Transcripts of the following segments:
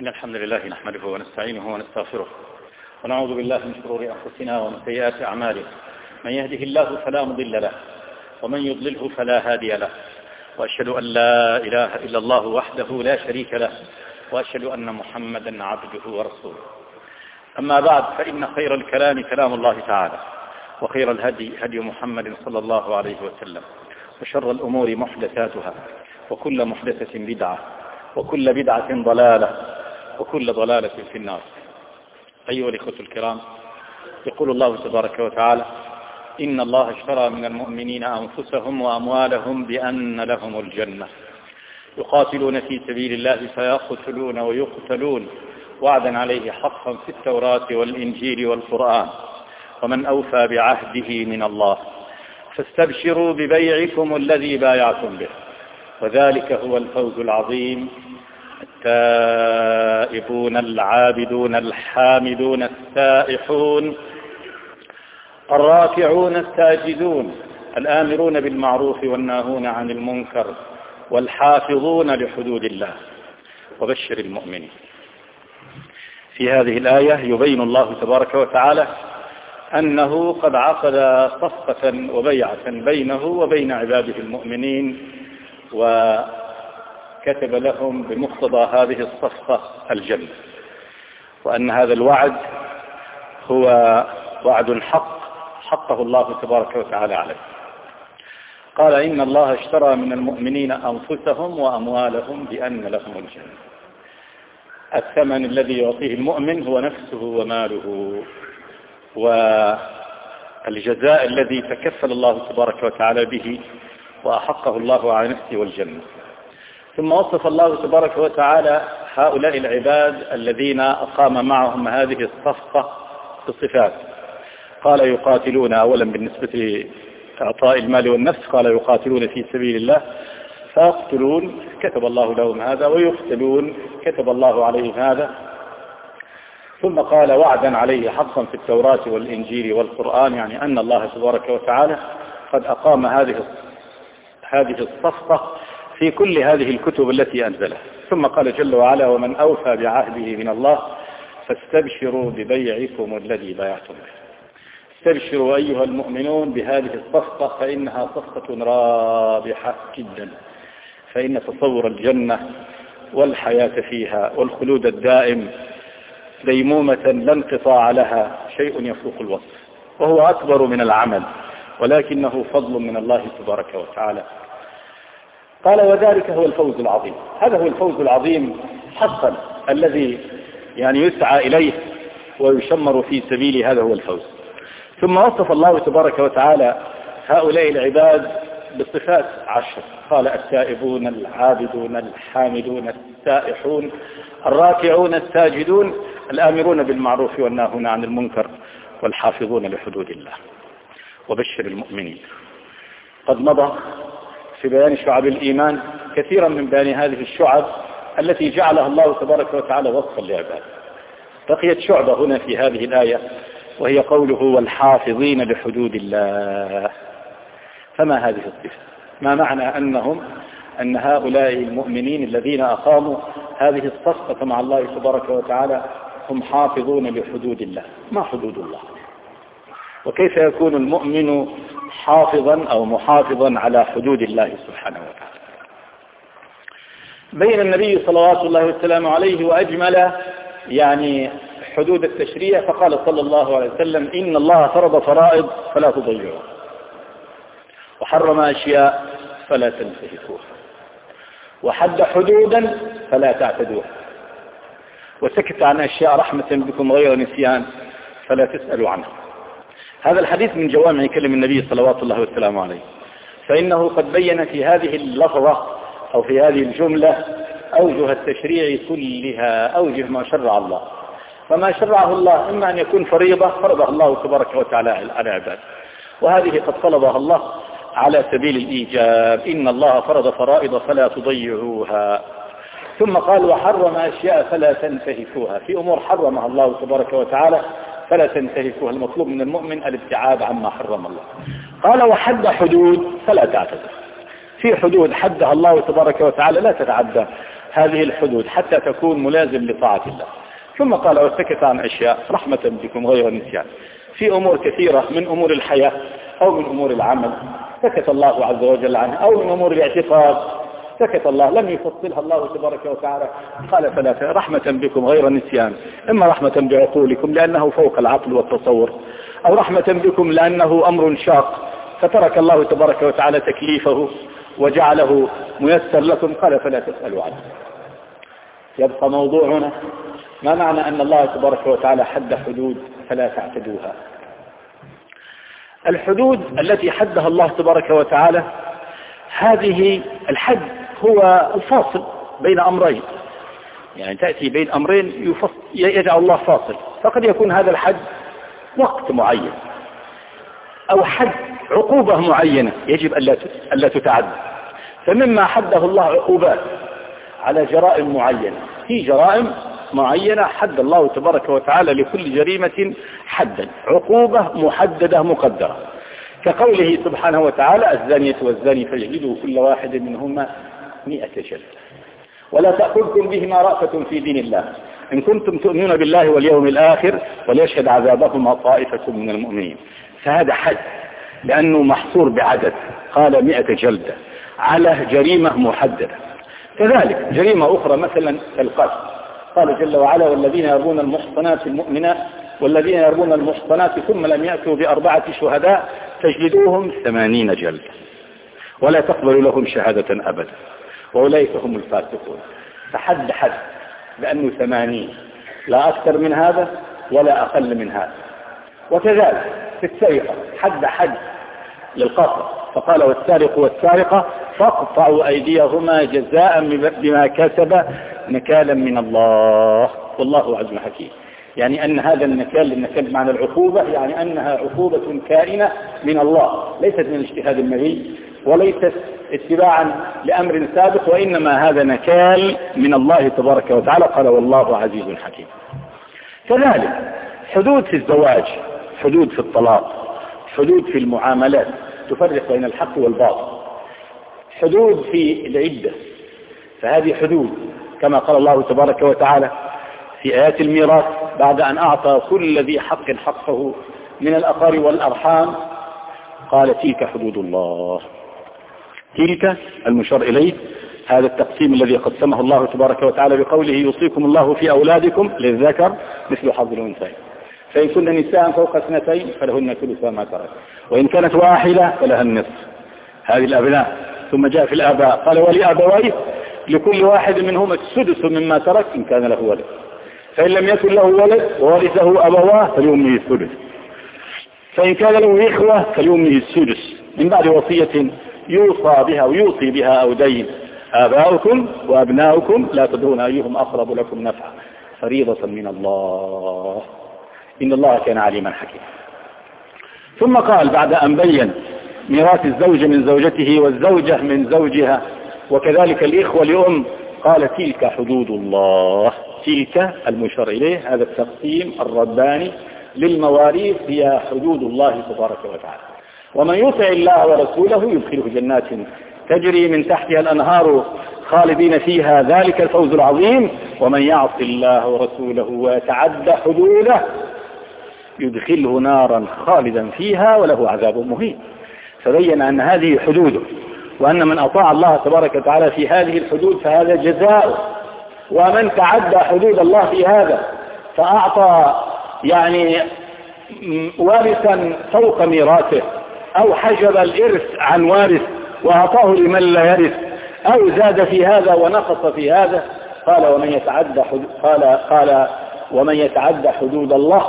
إن الحمد لله نحمده ونستعينه ونستغفره ونعوذ بالله من شرور أنفسنا ومن سيئات أعمالنا. من يهده الله فلا مضل له ومن يضلله فلا هادي له، وأشهد أن لا إله إلا الله وحده لا شريك له، وأشهد أن محمدا عبده ورسوله. أما بعد، فإن خير الكلام كلام الله تعالى، وخير الهدي هدي محمد صلى الله عليه وسلم، وشر الأمور محدثاتها، وكل محدثة بدعة، وكل بدعة ضلالة، وكل ضلالة في النار. أيها الإخوة الكرام، يقول الله تبارك وتعالى: إن الله اشترى من المؤمنين أنفسهم وأموالهم بأن لهم الجنة يقاتلون في سبيل الله فيقتلون ويقتلون وعدا عليه حقا في التوراة والإنجيل والقرآن، ومن أوفى بعهده من الله، فاستبشروا ببيعكم الذي بايعتم به، وذلك هو الفوز العظيم. التائبون العابدون الحامدون السائحون الراكعون الساجدون الآمرون بالمعروف والناهون عن المنكر والحافظون لحدود الله، وبشر المؤمنين. في هذه الآية يبين الله تبارك وتعالى أنه قد عقد صفقة وبيعة بينه وبين عباده المؤمنين، وكتب لهم بمقتضى هذه الصفقة الجنة، وأن هذا الوعد هو وعد حقه الله تبارك وتعالى عليه. قال: إن الله اشترى من المؤمنين أنفسهم وأموالهم بأن لهم الجنة. الثمن الذي يعطيه المؤمن هو نفسه وماله، والجزاء الذي تكفل الله تبارك وتعالى به وأحقه الله على نفسه والجنة. ثم وصف الله تبارك وتعالى هؤلاء العباد الذين أقام معهم هذه الصفقة بصفات. قال: يقاتلون، أولا بالنسبة لإعطاء المال والنفس، قال: يقاتلون في سبيل الله فيقتلون، كتب الله لهم هذا، ويقتلون، كتب الله عليهم هذا. ثم قال: وعدا عليه حقا في التوراة والإنجيل والقرآن، يعني أن الله تبارك وتعالى قد أقام هذه الصفقة في كل هذه الكتب التي أنزلها. ثم قال جل وعلا: ومن أوفى بعهده من الله فاستبشروا ببيعكم الذي بايعتم به. استبشروا أيها المؤمنون بهذه الصفقة، فإنها صفقة رابحة جدا، فإن تصور الجنة والحياة فيها والخلود الدائم ديمومة لا انقطاع لها شيء يفوق الوصف، وهو أكبر من العمل، ولكنه فضل من الله تبارك وتعالى. قال: وذلك هو الفوز العظيم. هذا هو الفوز العظيم حقا الذي يسعى إليه ويشمر في سبيله، هذا هو الفوز. ثم وصف الله تبارك وتعالى هؤلاء العباد بصفات 10. قال: التائبون العابدون الحامدون السائحون الراكعون الساجدون الآمرون بالمعروف والناهون عن المنكر والحافظون لحدود الله، وبشر المؤمنين. قد مضى في بيان شعب الإيمان كثيرا من بيان هذه الشعب التي جعلها الله تبارك وتعالى وصفا لعباده. بقيت شعبة هنا في هذه الآية، وهي قوله: والحافظين لحدود الله. فما هذه الصفة؟ ما معنى أن هؤلاء المؤمنين الذين أقاموا هذه الصفقة مع الله تبارك وتعالى هم حافظون لحدود الله؟ ما حدود الله؟ وكيف يكون المؤمن حافظا أو محافظا على حدود الله سبحانه وتعالى؟ بين النبي صلوات الله وسلامه عليه وأجمل حدود التشريع، فقال صلى الله عليه وسلم: إن الله فرض فرائض فلا تضيعوها، وحرم أشياء فلا تنتهكوها، وحد حدودا فلا تعتدوها، وسكت عن أشياء رحمة بكم غير نسيان فلا تسألوا عنها. هذا الحديث من جوامع كلم النبي صلوات الله وسلامه عليه، فإنه قد بين في هذه اللفظة أو في هذه الجملة أوجه التشريع كلها، أوجه ما شرع الله. فما شرعه الله إما أن يكون فريضة فرضها الله تبارك وتعالى على عباده، وهذه قد طلبها الله على سبيل الإيجاب: إن الله فرض فرائض فلا تضيعوها. ثم قال: وحرم أشياء فلا تنتهكوها. في أمور حرمها الله تبارك وتعالى فلا تنتهكوها، المطلوب من المؤمن الابتعاد عما حرم الله. قال: وحد حدود فلا تعتدوا. في حدود حدها الله تبارك وتعالى لا تتعدى، هذه الحدود حتى تكون ملازم لطاعة الله. ثم قال وسكت عن أشياء رحمة بكم غير نسيان. في أمور كثيرة من أمور الحياة أو من أمور العمل سكت الله عز وجل عنها، أو من أمور الاعتقاد سكت الله، لم يفصلها الله تبارك وتعالى. قال ثلاثة رحمة بكم غير نسيان، إما رحمة بعقولكم لأنه فوق العقل والتصور، أو رحمة بكم لأنه أمر شاق فترك الله تبارك وتعالى تكليفه وجعله ميسر لكم. قال فلا تسألوا عنه. يبقى موضوعنا ما معنى أن الله تبارك وتعالى حد حدود فلا تعتدوها. الحدود التي حدها الله تبارك وتعالى هذه الحد هو الفاصل بين أمرين، يعني تأتي بين أمرين يجعل الله فاصل، فقد يكون هذا الحد وقت معين أو حد عقوبة معينة يجب ألا تتعدى. فمما حده الله عقوبات على جرائم معينة، في جرائم معينة حد الله تبارك وتعالى لكل جريمة حدا، عقوبة محددة مقدرة، كقوله سبحانه وتعالى الزانية والزاني فاجلدوا كل واحد منهما 100 جلدة ولا تأخذكم بهما رأفة في دين الله إن كنتم تؤمنون بالله واليوم الآخر وليشهد عذابهما طائفة من المؤمنين. فهذا حد لأنه محصور بعدد، قال 100 جلدة على جريمة محددة. كذلك جريمة أخرى مثلا القتل، قال جل وعلا والذين يرمون المحصنات المؤمنات والذين يرمون المحصنات ثم لم يأتوا ب4 شهداء فاجلدوهم 80 جلدة ولا تقبلوا لهم شهادة أبدا وأولئك هم الفاسقون. فحد حد لأنه 80، لا أكثر من هذا ولا أقل من هذا. وكذلك في السرقة حد للقطع، فقال والسارق والسارقة فاقطعوا أيديهما جزاء بما كسب نكالا من الله والله عز حكيم. يعني أن هذا النكال بمعنى العقوبة، يعني أنها عقوبة كائنة من الله، ليست من اجتهاد النبي وليست اتباعا لأمر سابق، وإنما هذا نكال من الله تبارك وتعالى. قال والله عزيز حكيم. كذلك حدود في الزواج، حدود في الطلاق، حدود في المعاملات تفرق بين الحق والباطل، حدود في العدة، فهذه حدود كما قال الله تبارك وتعالى في آيات الميراث بعد أن أعطى كل ذي حق حقه من الأقارب والأرحام قال تلك حدود الله. تلك المشار إليه هذا التقسيم الذي قسمه الله تبارك وتعالى بقوله يوصيكم الله في أولادكم للذكر مثل حظ الأنثيين، فإن كن نساء فوق 2 فلهن ثلث ما ترك، وإن كانت واحدة فلها النصف. هذه الأبناء. ثم جاء في الآباء قال ولأبويه لكل واحد منهما السدس مما ترك إن كان له ولد، فإن لم يكن له ولد وورثه أبواه فلأمه الثلث، فإن كان له إخوة فلأمه السدس من بعد وصية يوصى بها ويوصي بها أو دين. آباؤكم وأبناؤكم لا تدرون أيهم أقرب لكم نفعا فريضة من الله إن الله كان عليما حكيما. ثم قال بعد أن بين ميراث الزوج من زوجته والزوجة من زوجها وكذلك الإخوة لأم قال تلك حدود الله. تلك المشار إليه هذا التقسيم الرباني للمواريث هي حدود الله تبارك وتعالى. ومن يطع الله ورسوله يدخله جنات تجري من تحتها الأنهار خالدين فيها ذلك الفوز العظيم ومن يعص الله ورسوله ويتعدى حدوده يدخله نارا خالدا فيها وله عذاب مهين. فبين أن هذه حدوده وأن من أطاع الله تبارك وتعالى في هذه الحدود فهذا جزاؤه، ومن تعدى حدود الله في هذا فأعطى يعني وارثا فوق ميراثه أو حجب الإرث عن وارث وأعطاه لمن لا يرث أو زاد في هذا ونقص في هذا قال ومن يتعدى حدود الله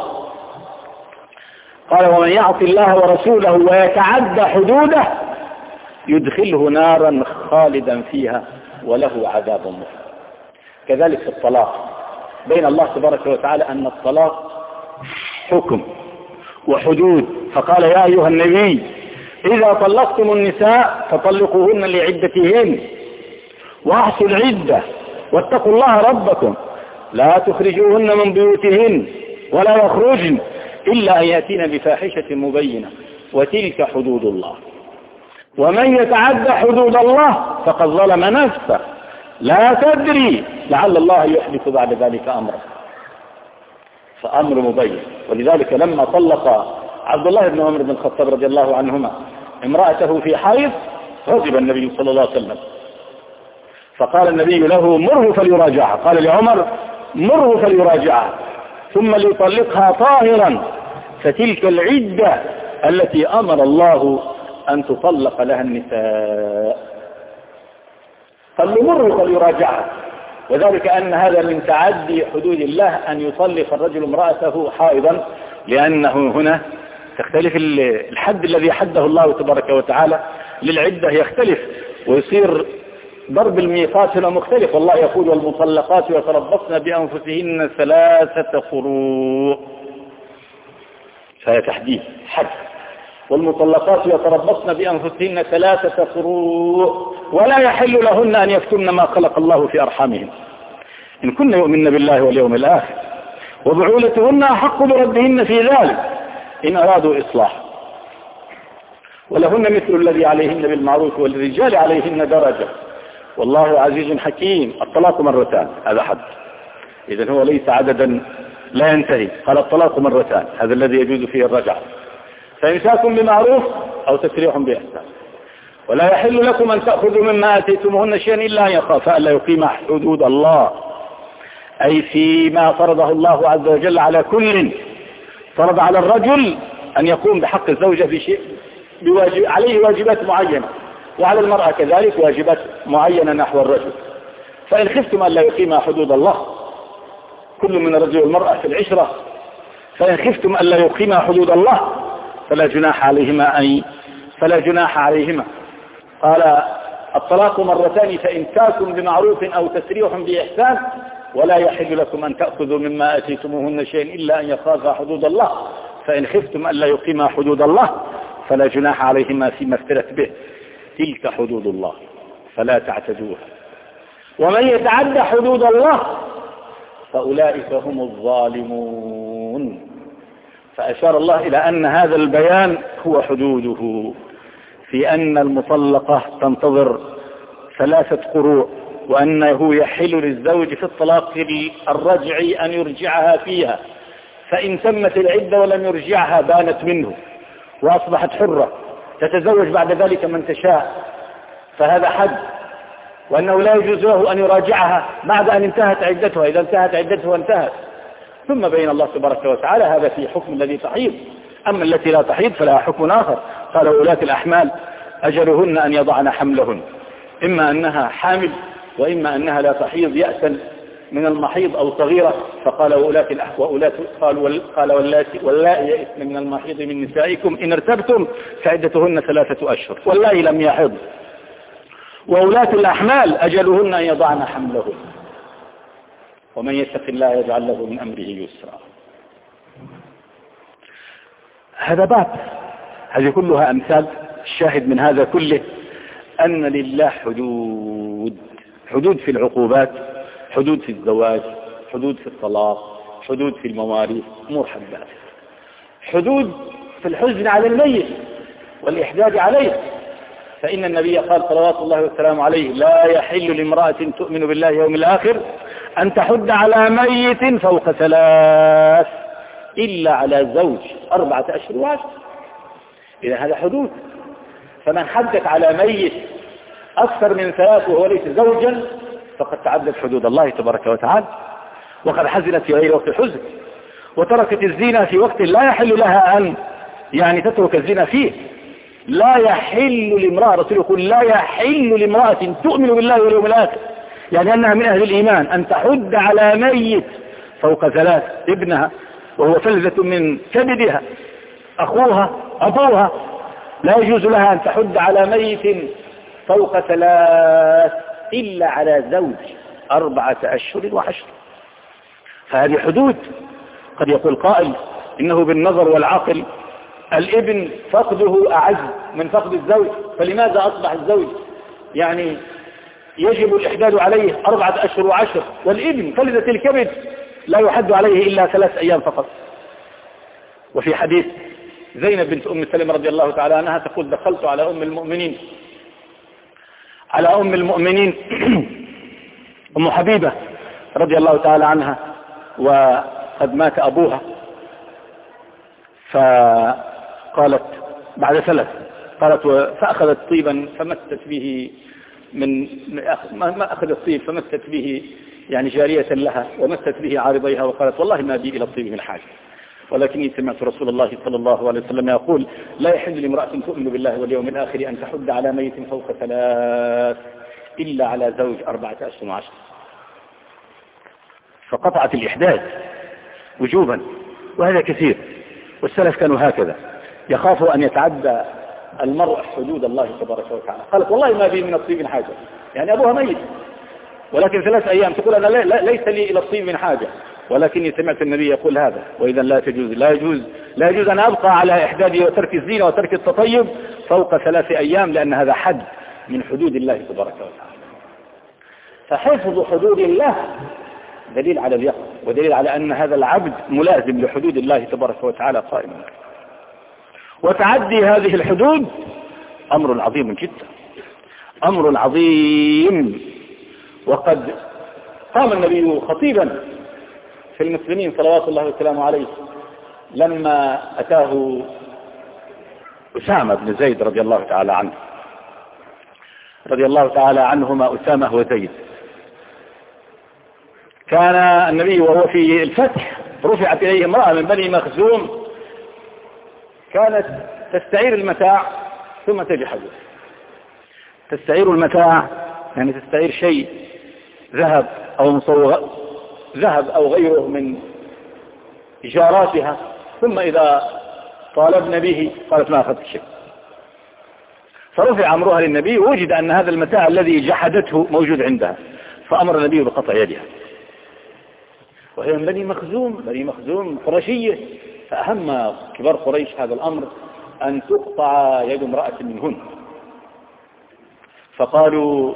قال ومن يعص الله ورسوله ويتعدى حدوده يدخله نارا خالدا فيها وله عذاب مهين. كذلك في الطلاق بين الله تبارك وتعالى أن الطلاق حكم وحدود، فقال يا أيها النبي إذا طلقتم النساء فطلقوهن لعدتهن وأحصوا العدة واتقوا الله ربكم لا تخرجوهن من بيوتهن ولا يخرجن إلا أن يأتين بفاحشة مبينة وتلك حدود الله ومن يتعدى حدود الله فقد ظلم نفسه لا تدري لعل الله يحدث بعد ذلك أمرا. فأمر مبين. ولذلك لما طلق عبد الله بن عمر بن الخطاب رضي الله عنهما امرأته في حيض غضب النبي صلى الله عليه وسلم، فقال النبي له مره فليراجعها. قال لعمر مره فليراجعها ثم ليطلقها طاهرا، فتلك العدة التي أمر الله أن تطلق لها النساء. قال له مره فليراجعها، وذلك أن هذا من تعدي حدود الله أن يطلق الرجل امرأته حائضا، لأنه هنا تختلف الحد الذي حده الله تبارك وتعالى للعدة يختلف، ويصير ضرب الميقات هنا مختلف. والله يقول والمطلقات يتربصن بأنفسهن 3 قروء، فهي تحديد حد. والمطلقات يتربصن بأنفسهن 3 قروء ولا يحل لهن أن يكتمن ما خلق الله في أرحامهن إن كن يؤمن بالله واليوم الآخر، وبعولتهن أحق بردهن في ذلك إن أرادوا إصلاح، ولهن مثل الذي عليهن بالمعروف والرجال عليهن درجة والله عزيز حكيم. الطلاق 2 مرتان هذا حد، إذن هو ليس عددا لا ينتهي. قال الطلاق 2 مرتان هذا الذي يجوز فيه الرجعة، فإمساك بمعروف أو تسريح بإحسان. ولا يحل لكم أن تأخذوا مما آتيتموهن شيئا إلا أن يخافا ألا يقيما حدود الله، أي فيما فرضه الله عز وجل على كل. فرض على الرجل أن يقوم بحق الزوجة في شيء عليه واجبات معينة، وعلى المرأة كذلك واجبات معينة نحو الرجل. فإن خفتم أن لا يقيما حدود الله، كل من الرجل والمرأة في العشرة، فإن خفتم أن لا يقيما حدود الله فلا جناح عليهما. قال الطلاق 2 مرتان، فإمساك بمعروف أو تسريح بإحسان. ولا يحل لكم أن تأخذوا مما آتيتموهن شيئا إلا أن يخافا حدود الله، فإن خفتم أن لا يقيما حدود الله فلا جناح عليهما فيما افترت به، تلك حدود الله فلا تعتدوها، ومن يتعد حدود الله فأولئك هم الظالمون. فأشار الله إلى أن هذا البيان هو حدوده، في أن المطلقة تنتظر 3 قروء، وأنه يحل للزوج في الطلاق الرجعي أن يرجعها فيها، فإن تمت العدة ولم يرجعها بانت منه وأصبحت حرة تتزوج بعد ذلك من تشاء، فهذا حد. وأنه لا يجوز له أن يراجعها بعد أن انتهت عدتها، إذا انتهت عدتها انتهت. ثم بين الله تبارك وتعالى هذا في حكم الذي تحيض، أما التي لا تحيض فلها حكم آخر. قال وولاة الأحمال أجلهن أن يضعن حملهن، إما أنها حامل وإما أنها لا تحيض يأسا من المحيض أو صغيرة. فقال واللائي يئسن من المحيض من نسائكم إن ارتبتم فعدتهن 3 أشهر واللائي لم يحض. وولاة الأحمال أجلهن أن يضعن حملهن، ومن يتق الله يجعل له من أمره يسرا. هذا باب، هذه كلها أمثال. الشاهد من هذا كله أن لله حدود في العقوبات، حدود في الزواج، حدود في الطلاق، حدود في المواريث، أمور حدات، حدود في الحزن على الميت والإحداد عليه. فإن النبي قال صلوات الله والسلام عليه لا يحل لامرأة تؤمن بالله يوم الآخر أن تحد على ميت فوق 3 إلا على زوج 4 أشهر وعشر. إذا هذا حدود. فمن حدت على ميت أكثر من 3 وهو ليس زوجا فقد تعدت حدود الله تبارك وتعالى، وقد حزنت في غير وقت الحزن، وتركت الزنا في وقت لا يحل لها أن تترك الزنا فيه. لا يحل لامرأة، رسول يقول لا يحل لامرأة تؤمن بالله واليوم الآخر، يعني أنها من أهل الإيمان، أن تحد على ميت فوق 3 ابنها وهو فلذة من كبدها أخوها أبوها، لا يجوز لها أن تحد على ميت فوق 3 إلا على زوج 4 أشهر وعشر. فهذه حدود. قد يقول قائل إنه بالنظر والعقل الابن فقده أعز من فقد الزوج، فلماذا أصبح الزوج يجب الإحداد عليه 4 أشهر وعشر، والابن فلذة الكبد لا يحد عليه إلا 3 أيام فقط. وفي حديث زينب بنت أم سلمة رضي الله تعالى عنها تقول دخلت على أم المؤمنين أم حبيبة رضي الله تعالى عنها وقد مات أبوها، فقالت بعد 3 قالت فأخذت طيبا فمست به ما أخذت طيب فمست به يعني جارية لها ومست به عارضيها وقالت والله ما بي إلى الطيب من حاجة، ولكني سمعت رسول الله صلى الله عليه وسلم يقول لا يحل لامرأة تؤمن بالله واليوم الآخر أن تحد على ميت فوق 3 إلا على زوج 4 أشهر و10. فقطعت الإحداث وجوبا، وهذا كثير، والسلف كانوا هكذا يخافوا أن يتعدى المرء حدود الله تبارك وتعالى. قالت والله ما بي من الطيب من حاجة، يعني أبوها ميت ولكن 3 أيام تقول أنا ليس لي إلى الطيب من حاجة، ولكني سمعت النبي يقول هذا، وإذا لا يجوز أن أبقى على إحدادي وترك الزينة وترك التطيب فوق 3 أيام، لأن هذا حد من حدود الله تبارك وتعالى. فحفظ حدود الله دليل على اليقظة، ودليل على أن هذا العبد ملازم لحدود الله تبارك وتعالى قائما. وتعدي هذه الحدود أمر عظيم جدا، أمر عظيم. وقد قام النبي خطيبا في المسلمين صلوات الله وسلامه عليه لما أتاه أسامة بن زيد رضي الله تعالى عنه، رضي الله تعالى عنهما أسامة وزيد. كان النبي وهو في الفتح رفعت إليه امرأة من بني مخزوم كانت تستعير المتاع ثم تجحده. تستعير المتاع يعني تستعير شيء ذهب أو غيره من إجاراتها، ثم إذا طالبنا به قالت ما أخذت شيء. فرفع أمرها للنبي ووجد أن هذا المتاع الذي جحدته موجود عندها، فأمر النبي بقطع يدها، وهي من بني مخزوم قرشية، فأهم كبار قريش هذا الأمر أن تقطع يد امرأة منهن. فقالوا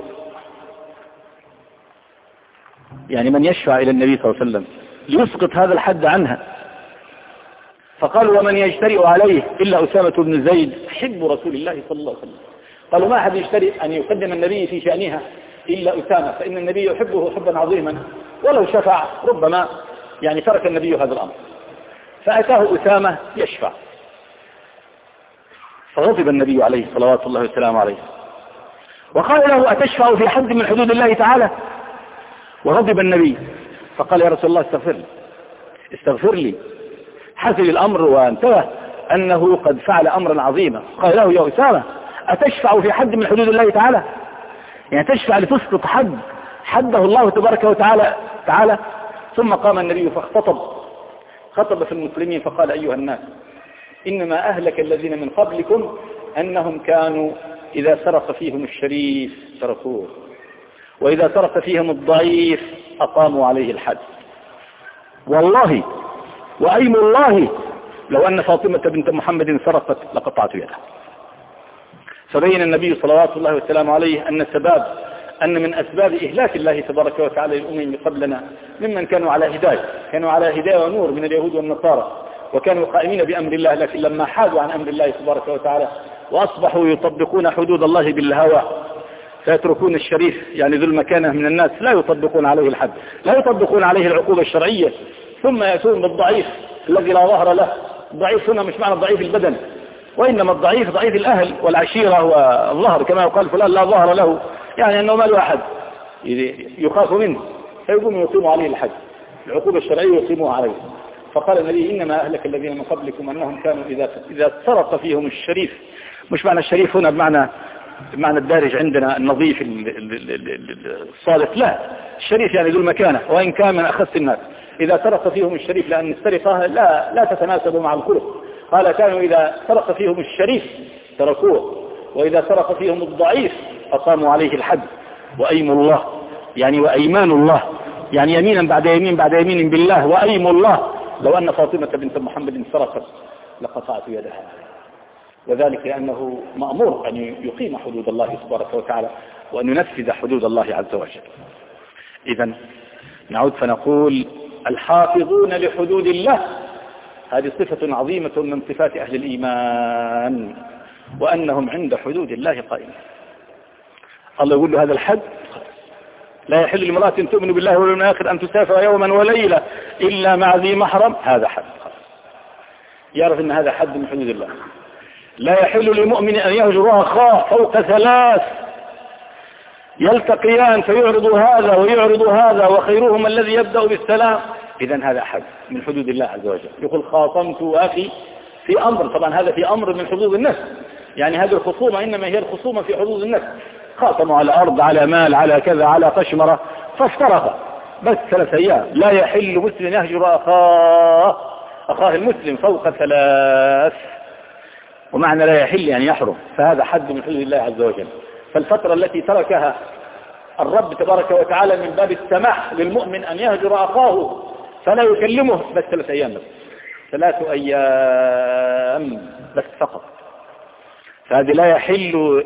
يعني من يشفع إلى النبي صلى الله عليه وسلم ليسقط هذا الحد عنها؟ فقالوا ومن يجترئ عليه إلا أسامة بن زيد حب رسول الله صلى الله عليه وسلم. قالوا ما أحد يجترئ أن يقدم النبي في شأنها إلا أسامة، فإن النبي يحبه حبا عظيما، ولو شفع ربما يعني ترك النبي هذا الأمر. فأتاه أسامة يشفع، فغضب النبي عليه صلوات الله والسلام عليه وقال له أتشفع في حد من حدود الله تعالى؟ وغضب النبي فقال يا رسول الله استغفر لي. حسب الأمر وانتبه أنه قد فعل أمرا عظيما. قال له يا أسامة أتشفع في حد من حدود الله تعالى؟ يعني تشفع لتسقط حده الله تبارك وتعالى. ثم قام النبي خطب في المسلمين فقال أيها الناس إنما أهلك الذين من قبلكم أنهم كانوا إذا سرق فيهم الشريف تركوه، وإذا سرق فيهم الضعيف أقاموا عليه الحد. والله وأيم الله لو أن فاطمة بنت محمد سرقت لقطعت يدها. فبين النبي صلوات الله والسلام عليه أن من أسباب إهلاك الله تبارك وتعالى للأمم قبلنا ممن كانوا على هداية ونور من اليهود والنصارى، وكانوا قائمين بأمر الله، لكن لما حادوا عن أمر الله تبارك وتعالى وأصبحوا يطبقون حدود الله بالهوى فيتركون الشريف يعني ذو المكانة من الناس، لا يطبقون عليه الحد، لا يطبقون عليه العقوبة الشرعية، ثم يأتون بالضعيف الذي لا ظهر له. الضعيف هنا مش معنى ضعيف البدن، وإنما الضعيف ضعيف الأهل والعشيرة والظهر، كما يقال فلان لا ظهر له، يعني أنه ما له أحد يخاف منه، فيقوم يقيم عليه الحد، العقوبة الشرعية يقيموها عليه. فقال النبي إنما أهلك الذين من قبلكم أنهم كانوا إذا سرق فيهم الشريف، مش معنى الشريف هنا بمعنى الدارج عندنا النظيف الصالح، لا، الشريف يعني ذو المكانة وإن كان من أخص الناس. إذا سرق فيهم الشريف، لأن السرقة لا تتناسب مع الخلق. قال كانوا إذا سرق فيهم الشريف تركوه، وإذا سرق فيهم الضعيف أقاموا عليه الحد. وأيم الله يعني وأيمان الله يعني يمينا بعد يمين بعد يمين بالله. وأيم الله لو أن فاطمة بنت محمد سرقت لقطعت يدها، وذلك لأنه مأمور أن يقيم حدود الله تبارك وتعالى وأن ينفذ حدود الله عز وجل. إذن نعود فنقول الحافظون لحدود الله هذه صفة عظيمة من صفات أهل الإيمان، وأنهم عند حدود الله قائمين. الله يقول له هذا الحد لا يحل لامرأة تؤمن بالله واليوم الآخر أن تسافر يوما وليلة إلا مع ذي محرم، هذا حد، يعرف أن هذا حد من حدود الله. لا يحل لمؤمن أن يهجر أخاه فوق 3 يلتقيان فيعرض هذا ويعرض هذا وخيرهما الذي يبدأ بالسلام. إذن هذا حد من حدود الله عز وجل. يقول خاصمت أخي في أمر، طبعا هذا في أمر من حدود النفس، يعني هذه الخصومة إنما هي الخصومة في حدود النفس، خاصموا على أرض، على مال، على كذا، على قشمرة، فافترق بس 3 أيام. لا يحل مسلم يهجر أخاه المسلم فوق 3، ومعنى لا يحل يعني يحرم، فهذا حد من حدود الله عز وجل. فالفترة التي تركها الرب تبارك وتعالى من باب السماح للمؤمن أن يهجر أخاه فلا يكلمه بس 3 أيام بس، 3 أيام بس فقط. فهذه لا يحل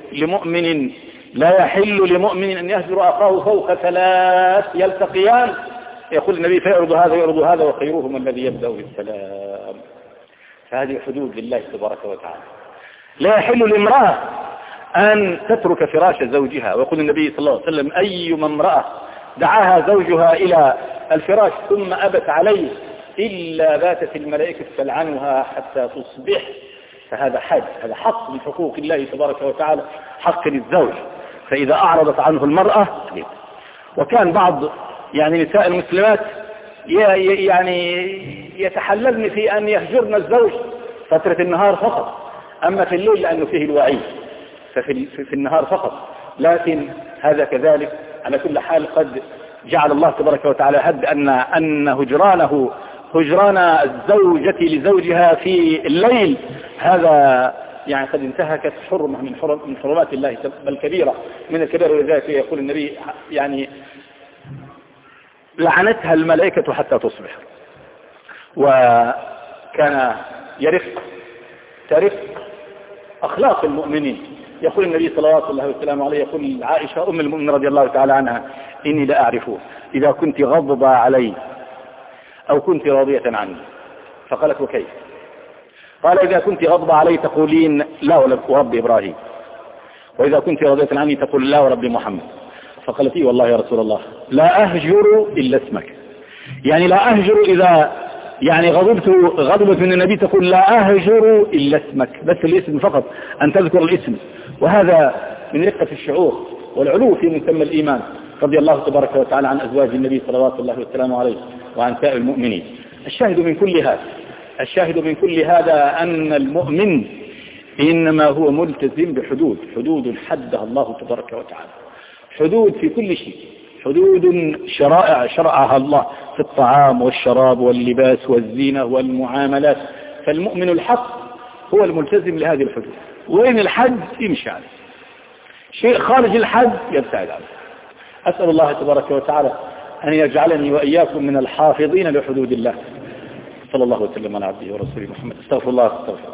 لمؤمن أن يهجر أخاه فوق 3 يلتقيان، يقول النبي فيعرض هذا وخيرهم الذي يبدأ بالسلام. فهذه حدود لله تبارك وتعالى. لا يحل لامرأة أن تترك فراش زوجها، ويقول النبي صلى الله عليه وسلم أيما امرأة دعاها زوجها إلى الفراش ثم أبت عليه إلا باتت الملائكة تلعنها حتى تصبح. فهذا حد، هذا حق من حقوق الله تبارك وتعالى، حق للزوج. فإذا أعرضت عنه المرأة، وكان بعض يعني نساء المسلمات يعني يتحللن في أن يهجرن الزوج فترة النهار فقط، أما في الليل لأنه فيه الوعيد، ففي النهار فقط. لكن هذا كذلك على كل حال قد جعل الله تبارك وتعالى حد أن هجران الزوجة لزوجها في الليل هذا يعني قد انتهكت حرمة من حرمات الله، بل كبيرة من الكبائر. ولذلك يقول النبي يعني لعنتها الملائكة حتى تصبح. وكان ترق أخلاق المؤمنين. يقول النبي صلوات الله وسلامه عليه، يقول عائشة أم المؤمنين رضي الله تعالى عنها إني لا أعرف إذا كنت غضبة علي أو كنت راضية عني. فقالت وكيف؟ قال إذا كنت غضبة علي تقولين لا ورب إبراهيم، وإذا كنت راضية عني تقول لا ورب محمد. فقالت إيه والله يا رسول الله لا أهجر إلا اسمك، يعني لا أهجر إذا يعني غضبت من النبي تقول لا أهجر إلا اسمك، بس الاسم فقط، أن تذكر الاسم. وهذا من رقة الشعور والعلو في مسمى الإيمان. رضي الله تبارك وتعالى عن أزواج النبي صلوات الله والسلام عليه وعن سائر المؤمنين. الشاهد من كل هذا أن المؤمن إنما هو ملتزم بحدود حدها الله تبارك وتعالى، حدود في كل شيء، حدود شرعها الله في الطعام والشراب واللباس والزينة والمعاملات. فالمؤمن الحق هو الملتزم لهذه الحدود، وين الحد يمشي عليه، شيء خارج الحد يبتعد عنه. أسأل الله تبارك وتعالى أن يجعلني وإياكم من الحافظين لحدود الله. صلى الله وسلم على عبده ورسوله محمد. استغفر الله.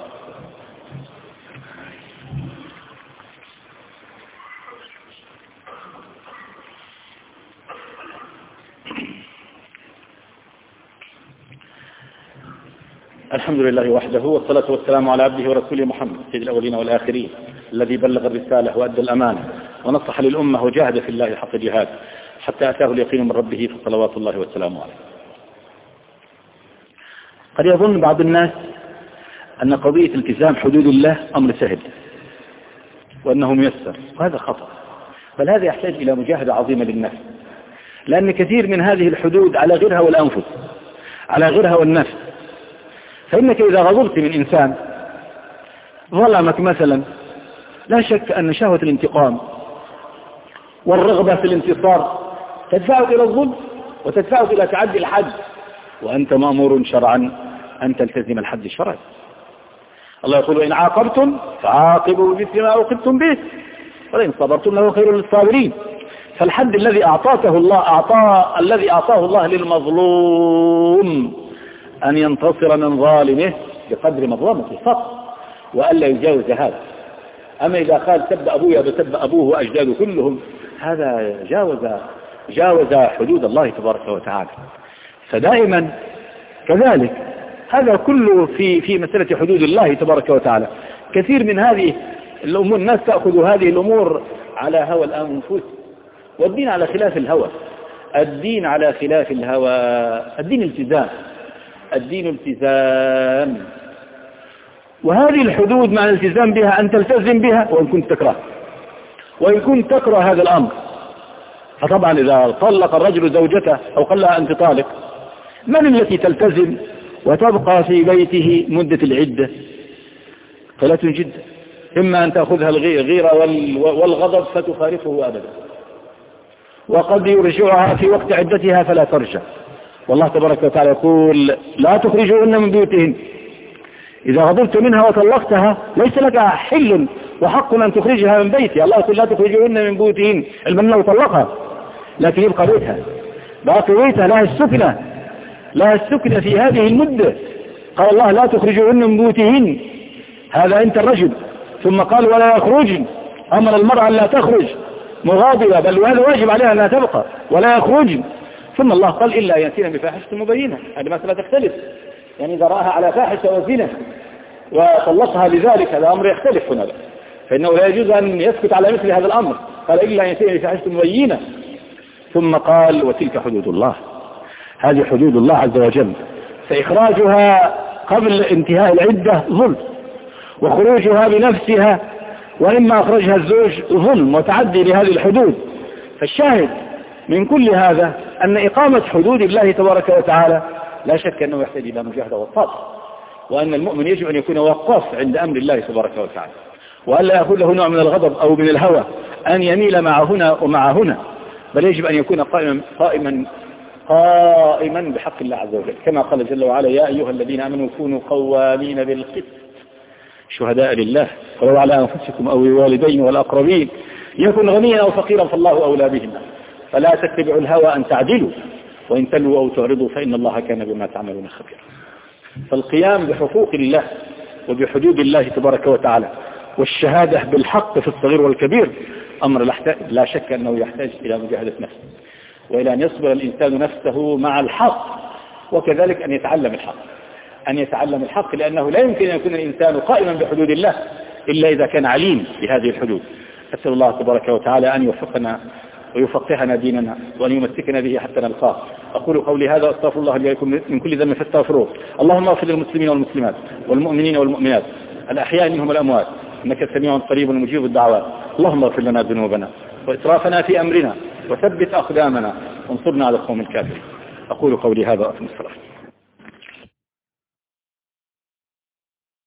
الحمد لله وحده، والصلاة والسلام على عبده ورسوله محمد سيد الأولين والآخرين، الذي بلغ الرسالة وأدى الأمانة ونصح للأمة وجاهد في الله حق جهاد حتى أتاه اليقين من ربه، فصلوات الله وسلامه عليه. قد يظن بعض الناس أن قضية التزام حدود الله أمر سهل وأنه ميسر، وهذا خطأ، بل هذا يحتاج إلى مجاهدة عظيمة للنفس، لأن كثير من هذه الحدود على غيرها والأنفس، على غيرها والنفس. فإنك إذا غضبت من إنسان ظلمك مثلا، لا شك أن شهوة الانتقام والرغبة في الانتصار تدفعك إلى الظلم وتدفعك إلى تعدي الحد، وأنت مأمور شرعا أن تلتزم الحد الشرعي. الله يقول إن عاقبتم فعاقبوا بمثل ما عوقبتم به ولئن صبرتم لهو خير للصابرين. فالحد الذي أعطاه الله للمظلوم أن ينتصر من ظالمه بقدر مظلمته فقط، وألا يجاوز هذا. أما إذا قال سب أبويا بسب أبوه وأجداده كلهم، هذا جاوز حدود الله تبارك وتعالى. فدائما كذلك هذا كله في مسألة حدود الله تبارك وتعالى. كثير من هذه الأمور الناس تأخذ هذه الأمور على هوى الأنفس والدين على خلاف الهوى. الدين على خلاف الهوى. الدين التزام. الدين التزام. وهذه الحدود مع الالتزام بها أن تلتزم بها وإن كنت تكره، وإن كنت تكره هذا الأمر. فطبعا إذا طلق الرجل زوجته أو قال لها أنت طالق، من التي تلتزم وتبقى في بيته مدة العدة؟ قلة جدا. إما أن تأخذها الغيرة والغضب فتفارقه أبدا، وقد يرجعها في وقت عدتها فلا ترجع. والله تبارك وتعالى يقول لا تخرجوهن من بيوتهن. إذا غضبت منها وطلقتها ليس لك حل وحق أن تخرجها من بيتها. الله يقول لا تخرجوهن من بيوتهن، المنة وطلقها، لكن يبقى بيتها، باقي بيتها لها السكنة، لها السكنة في هذه المدة. قال الله لا تخرجوهن من بيوتهن، هذا أنت الرجل. ثم قال ولا يخرجن، أمر المرأة لا تخرج مغاضبة، بل وهذا واجب عليها أنها تبقى ولا يخرجن. ثم الله قال إلا يأتينا بفاحشة مبينة. هذه مسألة تختلف، يعني إذا رآها على فاحشة وزنا وطلقها لذلك هذا أمر يختلف هنا، فإنه لا يجوز أن يسكت على مثل هذا الأمر. قال إلا يأتينا بفاحشة مبينة. ثم قال وتلك حدود الله، هذه حدود الله عز وجل، فإخراجها قبل انتهاء العدة ظلم، وخروجها بنفسها وإما أخرجها الزوج ظلم وتعدي لهذه الحدود. فالشاهد من كل هذا أن إقامة حدود الله تبارك وتعالى لا شك أنه يحتاج إلى مجاهدة وصبر، وأن المؤمن يجب أن يكون وقاف عند أمر الله تبارك وتعالى، وأن لا يكون له نوع من الغضب أو من الهوى أن يميل مع هنا ومع هنا، بل يجب أن يكون قائما بحق الله عز وجل، كما قال جل وعلا يا أيها الذين آمنوا كونوا قوامين بالقسط شهداء لله ولو على أنفسكم أو الوالدين والأقربين يكن غنيا أو فقيرا فالله أولى بهما فلا تتبعوا الهوى أن تعدلوا وإن تلوا أو تعرضوا فإن الله كان بما تعملون خبيرا. فالقيام بحقوق الله وبحدود الله تبارك وتعالى والشهادة بالحق في الصغير والكبير أمر لا شك أنه يحتاج إلى مجاهدة نفسه، وإلى أن يصبر الإنسان نفسه مع الحق، وكذلك أن يتعلم الحق، لأنه لا يمكن أن يكون الإنسان قائما بحدود الله إلا إذا كان عليم بهذه الحدود. أسأل الله تبارك وتعالى أن يوفقنا ويفقهنا ديننا وأن يمسكنا به حتى نلقاه. أقول قولي هذا وأستغفر الله لي ولكم من كل ذنب فاستغفروه. اللهم اغفر للمسلمين والمسلمات والمؤمنين والمؤمنات الأحياء منهم والأموات إنك سميع قريب مجيب الدعوات. اللهم اغفر لنا ذنوبنا وإسرافنا في أمرنا وثبت أقدامنا وانصرنا على القوم الكافرين. أقول قولي هذا وأتم الصلاة.